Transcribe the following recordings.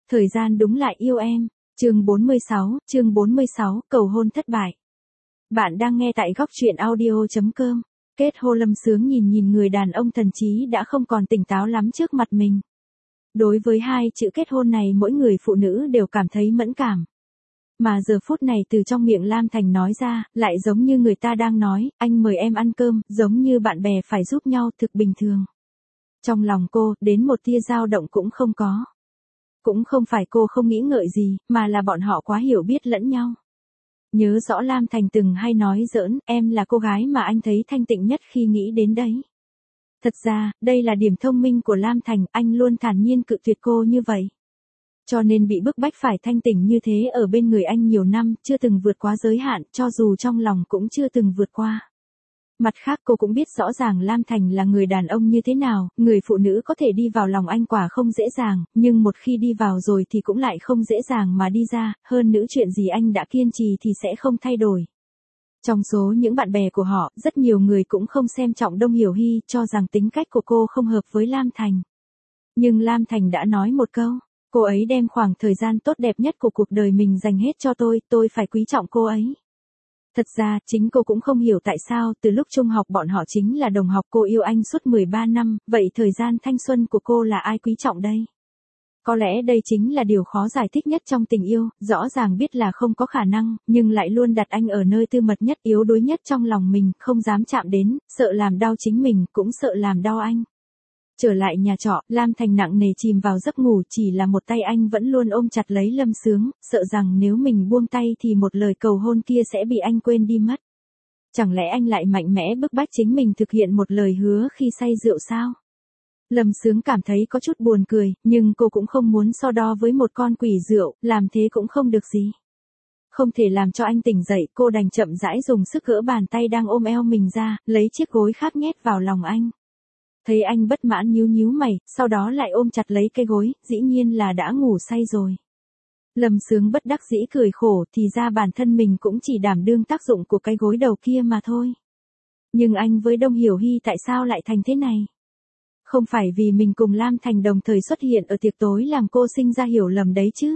Thời gian đúng lại yêu em. Chương 46, cầu hôn thất bại. Bạn đang nghe tại góc truyện audio.com. Kết hôn. Lâm Sướng nhìn người đàn ông thần trí đã không còn tỉnh táo lắm trước mặt mình. Đối với hai chữ kết hôn này mỗi người phụ nữ đều cảm thấy mẫn cảm. Mà giờ phút này từ trong miệng Lam Thành nói ra, lại giống như người ta đang nói, anh mời em ăn cơm, giống như bạn bè phải giúp nhau thực bình thường. Trong lòng cô, đến một tia dao động cũng không có. Cũng không phải cô không nghĩ ngợi gì, mà là bọn họ quá hiểu biết lẫn nhau. Nhớ rõ Lam Thành từng hay nói giỡn, em là cô gái mà anh thấy thanh tịnh nhất khi nghĩ đến đấy. Thật ra, đây là điểm thông minh của Lam Thành, anh luôn thản nhiên cự tuyệt cô như vậy. Cho nên bị bức bách phải thanh tỉnh như thế ở bên người anh nhiều năm, chưa từng vượt quá giới hạn, cho dù trong lòng cũng chưa từng vượt qua. Mặt khác cô cũng biết rõ ràng Lam Thành là người đàn ông như thế nào, người phụ nữ có thể đi vào lòng anh quả không dễ dàng, nhưng một khi đi vào rồi thì cũng lại không dễ dàng mà đi ra, hơn nữa chuyện gì anh đã kiên trì thì sẽ không thay đổi. Trong số những bạn bè của họ, rất nhiều người cũng không xem trọng Đông Hiểu Hy, cho rằng tính cách của cô không hợp với Lam Thành. Nhưng Lam Thành đã nói một câu, cô ấy đem khoảng thời gian tốt đẹp nhất của cuộc đời mình dành hết cho tôi phải quý trọng cô ấy. Thật ra, chính cô cũng không hiểu tại sao, từ lúc trung học bọn họ chính là đồng học, cô yêu anh suốt 13 năm, vậy thời gian thanh xuân của cô là ai quý trọng đây? Có lẽ đây chính là điều khó giải thích nhất trong tình yêu, rõ ràng biết là không có khả năng, nhưng lại luôn đặt anh ở nơi tư mật nhất, yếu đuối nhất trong lòng mình, không dám chạm đến, sợ làm đau chính mình, cũng sợ làm đau anh. Trở lại nhà trọ, Lam Thành nặng nề chìm vào giấc ngủ, chỉ là một tay anh vẫn luôn ôm chặt lấy Lâm Sướng, sợ rằng nếu mình buông tay thì một lời cầu hôn kia sẽ bị anh quên đi mất. Chẳng lẽ anh lại mạnh mẽ bức bách chính mình thực hiện một lời hứa khi say rượu sao? Lâm Sướng cảm thấy có chút buồn cười, nhưng cô cũng không muốn so đo với một con quỷ rượu, làm thế cũng không được gì. Không thể làm cho anh tỉnh dậy, cô đành chậm rãi dùng sức gỡ bàn tay đang ôm eo mình ra, lấy chiếc gối khác nhét vào lòng anh. Thấy anh bất mãn nhíu mày, sau đó lại ôm chặt lấy cái gối, dĩ nhiên là đã ngủ say rồi. Lâm Sướng bất đắc dĩ cười khổ, thì ra bản thân mình cũng chỉ đảm đương tác dụng của cái gối đầu kia mà thôi. Nhưng anh với Đông Hiểu Hy tại sao lại thành thế này? Không phải vì mình cùng Lam Thành đồng thời xuất hiện ở tiệc tối làm cô sinh ra hiểu lầm đấy chứ?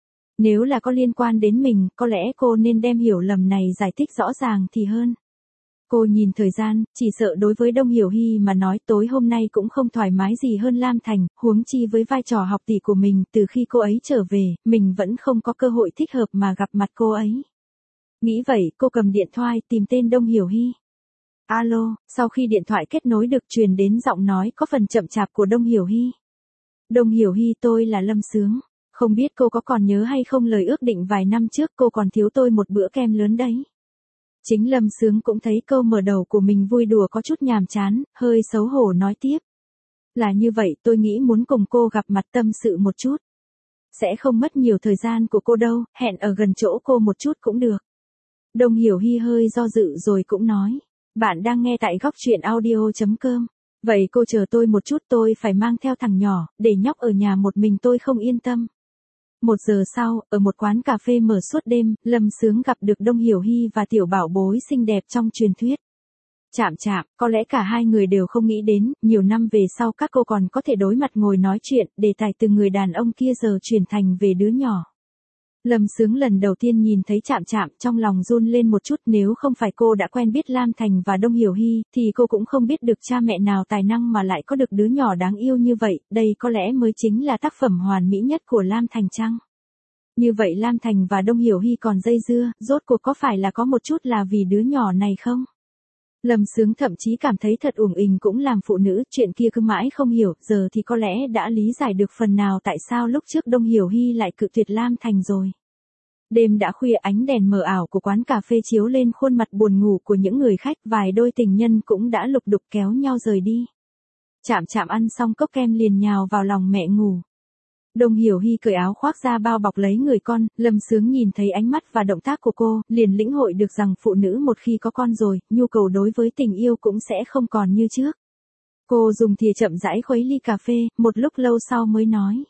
Nếu là có liên quan đến mình, có lẽ cô nên đem hiểu lầm này giải thích rõ ràng thì hơn. Cô nhìn thời gian, chỉ sợ đối với Đông Hiểu Hy mà nói tối hôm nay cũng không thoải mái gì hơn Lam Thành, huống chi với vai trò học tỷ của mình, từ khi cô ấy trở về, mình vẫn không có cơ hội thích hợp mà gặp mặt cô ấy. Nghĩ vậy, cô cầm điện thoại tìm tên Đông Hiểu Hy. Alo, sau khi điện thoại kết nối được truyền đến giọng nói có phần chậm chạp của Đông Hiểu Hy. Đông Hiểu Hy, tôi là Lâm Sướng. Không biết cô có còn nhớ hay không lời ước định vài năm trước cô còn thiếu tôi một bữa kem lớn đấy. Chính Lâm Sướng cũng thấy câu mở đầu của mình vui đùa có chút nhàm chán, hơi xấu hổ nói tiếp. Là như vậy, tôi nghĩ muốn cùng cô gặp mặt tâm sự một chút. Sẽ không mất nhiều thời gian của cô đâu, hẹn ở gần chỗ cô một chút cũng được. Đông Hiểu Hy hơi do dự rồi cũng nói. Bạn đang nghe tại góc truyện audio.com. Vậy cô chờ tôi một chút, tôi phải mang theo thằng nhỏ, để nhóc ở nhà một mình tôi không yên tâm. 1 giờ sau, ở một quán cà phê mở suốt đêm, Lâm Sướng gặp được Đông Hiểu Hy và tiểu bảo bối xinh đẹp trong truyền thuyết. Chạm, có lẽ cả hai người đều không nghĩ đến, nhiều năm về sau các cô còn có thể đối mặt ngồi nói chuyện, đề tài từ người đàn ông kia giờ chuyển thành về đứa nhỏ. Lâm Sướng lần đầu tiên nhìn thấy Chạm, trong lòng run lên một chút, nếu không phải cô đã quen biết Lam Thành và Đông Hiểu Hy, thì cô cũng không biết được cha mẹ nào tài năng mà lại có được đứa nhỏ đáng yêu như vậy, đây có lẽ mới chính là tác phẩm hoàn mỹ nhất của Lam Thành chăng? Như vậy Lam Thành và Đông Hiểu Hy còn dây dưa, rốt cuộc có phải là có một chút là vì đứa nhỏ này không? Lâm Sướng thậm chí cảm thấy thật uổng ình cũng làm phụ nữ, chuyện kia cứ mãi không hiểu, giờ thì có lẽ đã lý giải được phần nào tại sao lúc trước Đông Hiểu Hy lại cự tuyệt Lam Thành rồi. Đêm đã khuya, ánh đèn mờ ảo của quán cà phê chiếu lên khuôn mặt buồn ngủ của những người khách, vài đôi tình nhân cũng đã lục đục kéo nhau rời đi. Chạm ăn xong cốc kem liền nhào vào lòng mẹ ngủ. Đông Hiểu Hy cởi áo khoác ra bao bọc lấy người con, Lâm Sướng nhìn thấy ánh mắt và động tác của cô, liền lĩnh hội được rằng phụ nữ một khi có con rồi, nhu cầu đối với tình yêu cũng sẽ không còn như trước. Cô dùng thìa chậm rãi khuấy ly cà phê, một lúc lâu sau mới nói.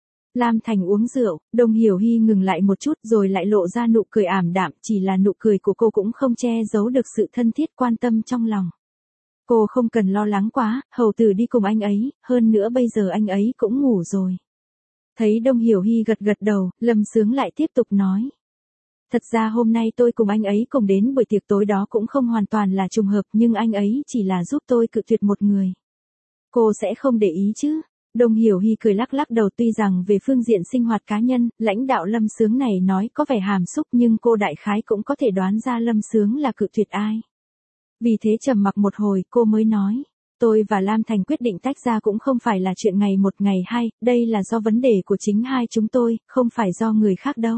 Lam Thành uống rượu, Đông Hiểu Hy ngừng lại một chút rồi lại lộ ra nụ cười ảm đạm, chỉ là nụ cười của cô cũng không che giấu được sự thân thiết quan tâm trong lòng. Cô không cần lo lắng quá, hầu tử đi cùng anh ấy, hơn nữa bây giờ anh ấy cũng ngủ rồi. Thấy Đông Hiểu Hy gật gật đầu, Lâm Sướng lại tiếp tục nói. Thật ra hôm nay tôi cùng anh ấy cùng đến buổi tiệc tối đó cũng không hoàn toàn là trùng hợp, nhưng anh ấy chỉ là giúp tôi cự tuyệt một người. Cô sẽ không để ý chứ? Đông Hiểu Hy cười lắc lắc đầu, tuy rằng về phương diện sinh hoạt cá nhân, lãnh đạo Lâm Sướng này nói có vẻ hàm xúc, nhưng cô đại khái cũng có thể đoán ra Lâm Sướng là cự tuyệt ai. Vì thế trầm mặc một hồi, cô mới nói. Tôi và Lam Thành quyết định tách ra cũng không phải là chuyện ngày một ngày hai, đây là do vấn đề của chính hai chúng tôi, không phải do người khác đâu.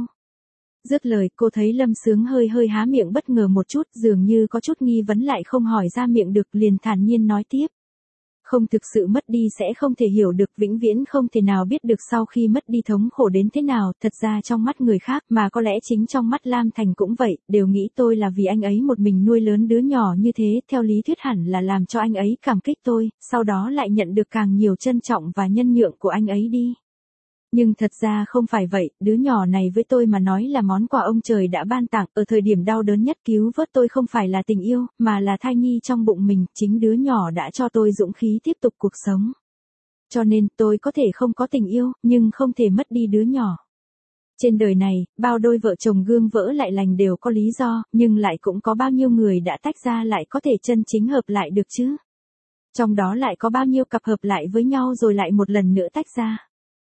Dứt lời, cô thấy Lâm Sướng hơi hơi há miệng bất ngờ một chút, dường như có chút nghi vấn lại không hỏi ra miệng được, liền thản nhiên nói tiếp. Không thực sự mất đi sẽ không thể hiểu được, vĩnh viễn không thể nào biết được sau khi mất đi thống khổ đến thế nào, thật ra trong mắt người khác, mà có lẽ chính trong mắt Lam Thành cũng vậy, đều nghĩ tôi là vì anh ấy một mình nuôi lớn đứa nhỏ như thế, theo lý thuyết hẳn là làm cho anh ấy cảm kích tôi, sau đó lại nhận được càng nhiều trân trọng và nhân nhượng của anh ấy đi. Nhưng thật ra không phải vậy, đứa nhỏ này với tôi mà nói là món quà ông trời đã ban tặng, ở thời điểm đau đớn nhất cứu vớt tôi không phải là tình yêu, mà là thai nhi trong bụng mình, chính đứa nhỏ đã cho tôi dũng khí tiếp tục cuộc sống. Cho nên tôi có thể không có tình yêu, nhưng không thể mất đi đứa nhỏ. Trên đời này, bao đôi vợ chồng gương vỡ lại lành đều có lý do, nhưng lại cũng có bao nhiêu người đã tách ra lại có thể chân chính hợp lại được chứ? Trong đó lại có bao nhiêu cặp hợp lại với nhau rồi lại một lần nữa tách ra?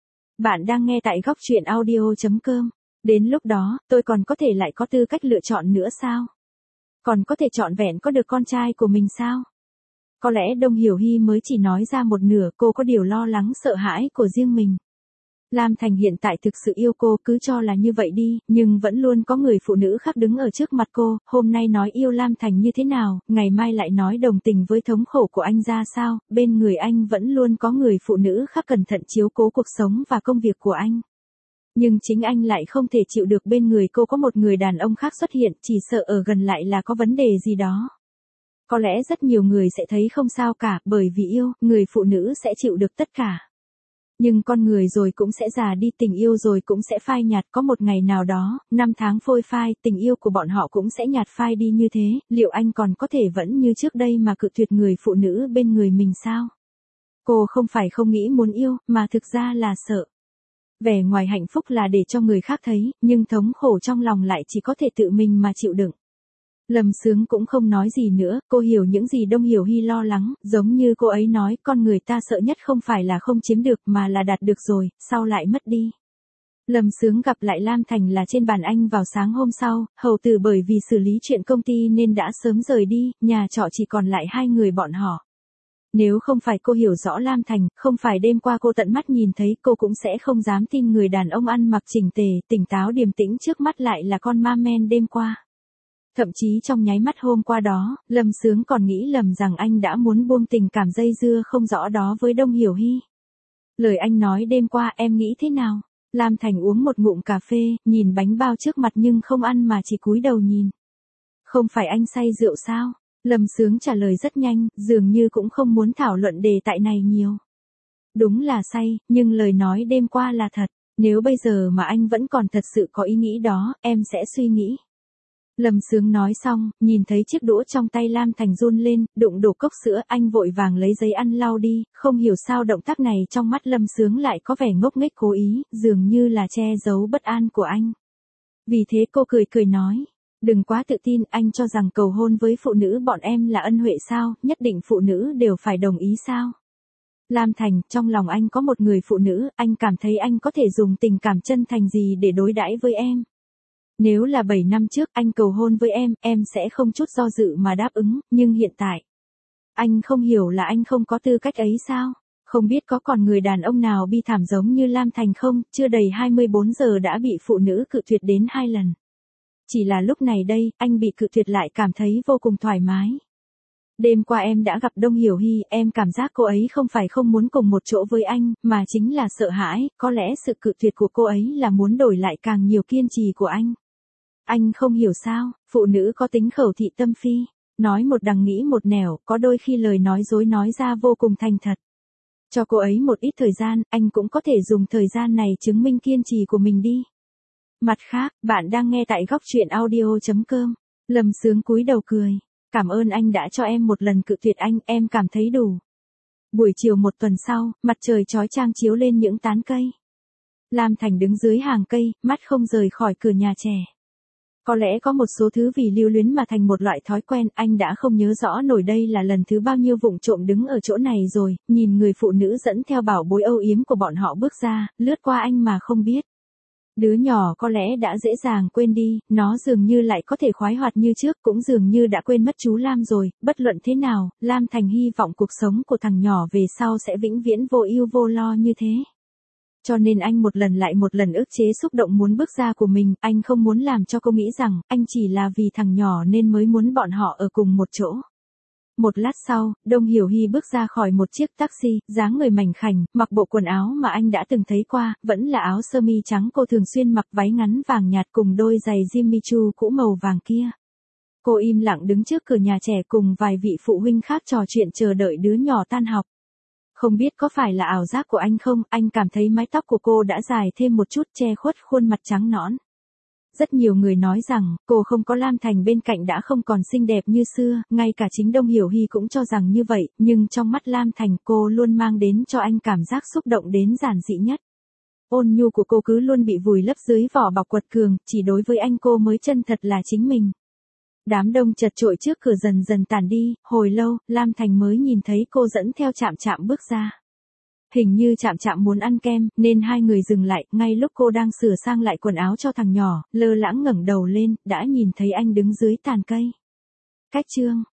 Bạn đang nghe tại góc truyện audio.com. Đến lúc đó, tôi còn có thể lại có tư cách lựa chọn nữa sao? Còn có thể trọn vẹn có được con trai của mình sao? Có lẽ Đông Hiểu Hy mới chỉ nói ra một nửa, cô có điều lo lắng sợ hãi của riêng mình. Lam Thành hiện tại thực sự yêu cô, cứ cho là như vậy đi, nhưng vẫn luôn có người phụ nữ khác đứng ở trước mặt cô, hôm nay nói yêu Lam Thành như thế nào, ngày mai lại nói đồng tình với thống khổ của anh ra sao, bên người anh vẫn luôn có người phụ nữ khác cẩn thận chiếu cố cuộc sống và công việc của anh. Nhưng chính anh lại không thể chịu được bên người cô có một người đàn ông khác xuất hiện, chỉ sợ ở gần lại là có vấn đề gì đó. Có lẽ rất nhiều người sẽ thấy không sao cả, bởi vì yêu, người phụ nữ sẽ chịu được tất cả. Nhưng con người rồi cũng sẽ già đi, tình yêu rồi cũng sẽ phai nhạt, có một ngày nào đó, năm tháng phôi phai, tình yêu của bọn họ cũng sẽ nhạt phai đi như thế, liệu anh còn có thể vẫn như trước đây mà cự tuyệt người phụ nữ bên người mình sao? Cô không phải không nghĩ muốn yêu, mà thực ra là sợ. Vẻ ngoài hạnh phúc là để cho người khác thấy, nhưng thống khổ trong lòng lại chỉ có thể tự mình mà chịu đựng. Lâm Sướng cũng không nói gì nữa, cô hiểu những gì Đông Hiểu Hy lo lắng, giống như cô ấy nói, con người ta sợ nhất không phải là không chiếm được mà là đạt được rồi, sau lại mất đi. Lâm Sướng gặp lại Lam Thành là trên bàn anh vào sáng hôm sau, hầu tử bởi vì xử lý chuyện công ty nên đã sớm rời đi, nhà trọ chỉ còn lại hai người bọn họ. Nếu không phải cô hiểu rõ Lam Thành, không phải đêm qua cô tận mắt nhìn thấy, cô cũng sẽ không dám tin người đàn ông ăn mặc chỉnh tề, tỉnh táo điềm tĩnh trước mắt lại là con ma men đêm qua. Thậm chí trong nháy mắt hôm qua đó, Lâm Sướng còn nghĩ lầm rằng anh đã muốn buông tình cảm dây dưa không rõ đó với Đông Hiểu Hy. Lời anh nói đêm qua em nghĩ thế nào? Lam Thành uống một ngụm cà phê, nhìn bánh bao trước mặt nhưng không ăn mà chỉ cúi đầu nhìn. Không phải anh say rượu sao? Lâm Sướng trả lời rất nhanh, dường như cũng không muốn thảo luận đề tài này nhiều. Đúng là say, nhưng lời nói đêm qua là thật. Nếu bây giờ mà anh vẫn còn thật sự có ý nghĩ đó, em sẽ suy nghĩ. Lâm Sướng nói xong, nhìn thấy chiếc đũa trong tay Lam Thành run lên, đụng đổ cốc sữa, anh vội vàng lấy giấy ăn lau đi, không hiểu sao động tác này trong mắt Lâm Sướng lại có vẻ ngốc nghếch cố ý, dường như là che giấu bất an của anh. Vì thế cô cười cười nói, đừng quá tự tin, anh cho rằng cầu hôn với phụ nữ bọn em là ân huệ sao, nhất định phụ nữ đều phải đồng ý sao? Lam Thành, trong lòng anh có một người phụ nữ, anh cảm thấy anh có thể dùng tình cảm chân thành gì để đối đãi với em. Nếu là 7 năm trước anh cầu hôn với em sẽ không chút do dự mà đáp ứng, nhưng hiện tại, anh không hiểu là anh không có tư cách ấy sao? Không biết có còn người đàn ông nào bi thảm giống như Lam Thành không, chưa đầy 24 giờ đã bị phụ nữ cự tuyệt đến 2 lần. Chỉ là lúc này đây, anh bị cự tuyệt lại cảm thấy vô cùng thoải mái. Đêm qua em đã gặp Đông Hiểu Hy, em cảm giác cô ấy không phải không muốn cùng một chỗ với anh, mà chính là sợ hãi, có lẽ sự cự tuyệt của cô ấy là muốn đổi lại càng nhiều kiên trì của anh. Anh không hiểu sao, phụ nữ có tính khẩu thị tâm phi, nói một đằng nghĩ một nẻo, có đôi khi lời nói dối nói ra vô cùng thành thật. Cho cô ấy một ít thời gian, anh cũng có thể dùng thời gian này chứng minh kiên trì của mình đi. Mặt khác, bạn đang nghe tại góc truyện audio.com. Lâm Sướng cúi đầu cười. Cảm ơn anh đã cho em một lần cự tuyệt anh, em cảm thấy đủ. Buổi chiều một tuần sau, mặt trời chói chang chiếu lên những tán cây. Lam Thành đứng dưới hàng cây, mắt không rời khỏi cửa nhà trẻ. Có lẽ có một số thứ vì lưu luyến mà thành một loại thói quen, anh đã không nhớ rõ nổi đây là lần thứ bao nhiêu vụng trộm đứng ở chỗ này rồi, nhìn người phụ nữ dẫn theo bảo bối âu yếm của bọn họ bước ra, lướt qua anh mà không biết. Đứa nhỏ có lẽ đã dễ dàng quên đi, nó dường như lại có thể khoái hoạt như trước, cũng dường như đã quên mất chú Lam rồi, bất luận thế nào, Lam Thành hy vọng cuộc sống của thằng nhỏ về sau sẽ vĩnh viễn vô ưu vô lo như thế. Cho nên anh một lần lại một lần ức chế xúc động muốn bước ra của mình, anh không muốn làm cho cô nghĩ rằng, anh chỉ là vì thằng nhỏ nên mới muốn bọn họ ở cùng một chỗ. Một lát sau, Đông Hiểu Hy bước ra khỏi một chiếc taxi, dáng người mảnh khảnh, mặc bộ quần áo mà anh đã từng thấy qua, vẫn là áo sơ mi trắng cô thường xuyên mặc, váy ngắn vàng nhạt cùng đôi giày Jimmy Choo cũ màu vàng kia. Cô im lặng đứng trước cửa nhà trẻ cùng vài vị phụ huynh khác trò chuyện chờ đợi đứa nhỏ tan học. Không biết có phải là ảo giác của anh không, anh cảm thấy mái tóc của cô đã dài thêm một chút che khuất khuôn mặt trắng nõn. Rất nhiều người nói rằng, cô không có Lam Thành bên cạnh đã không còn xinh đẹp như xưa, ngay cả chính Đông Hiểu Hy cũng cho rằng như vậy, nhưng trong mắt Lam Thành cô luôn mang đến cho anh cảm giác xúc động đến giản dị nhất. Ôn nhu của cô cứ luôn bị vùi lấp dưới vỏ bọc quật cường, chỉ đối với anh cô mới chân thật là chính mình. Đám đông chật chội trước cửa dần dần tản đi, hồi lâu, Lam Thành mới nhìn thấy cô dẫn theo Chạm Chạm bước ra. Hình như Chạm Chạm muốn ăn kem, nên hai người dừng lại, ngay lúc cô đang sửa sang lại quần áo cho thằng nhỏ, lơ lãng ngẩng đầu lên, đã nhìn thấy anh đứng dưới tàn cây. Cách chương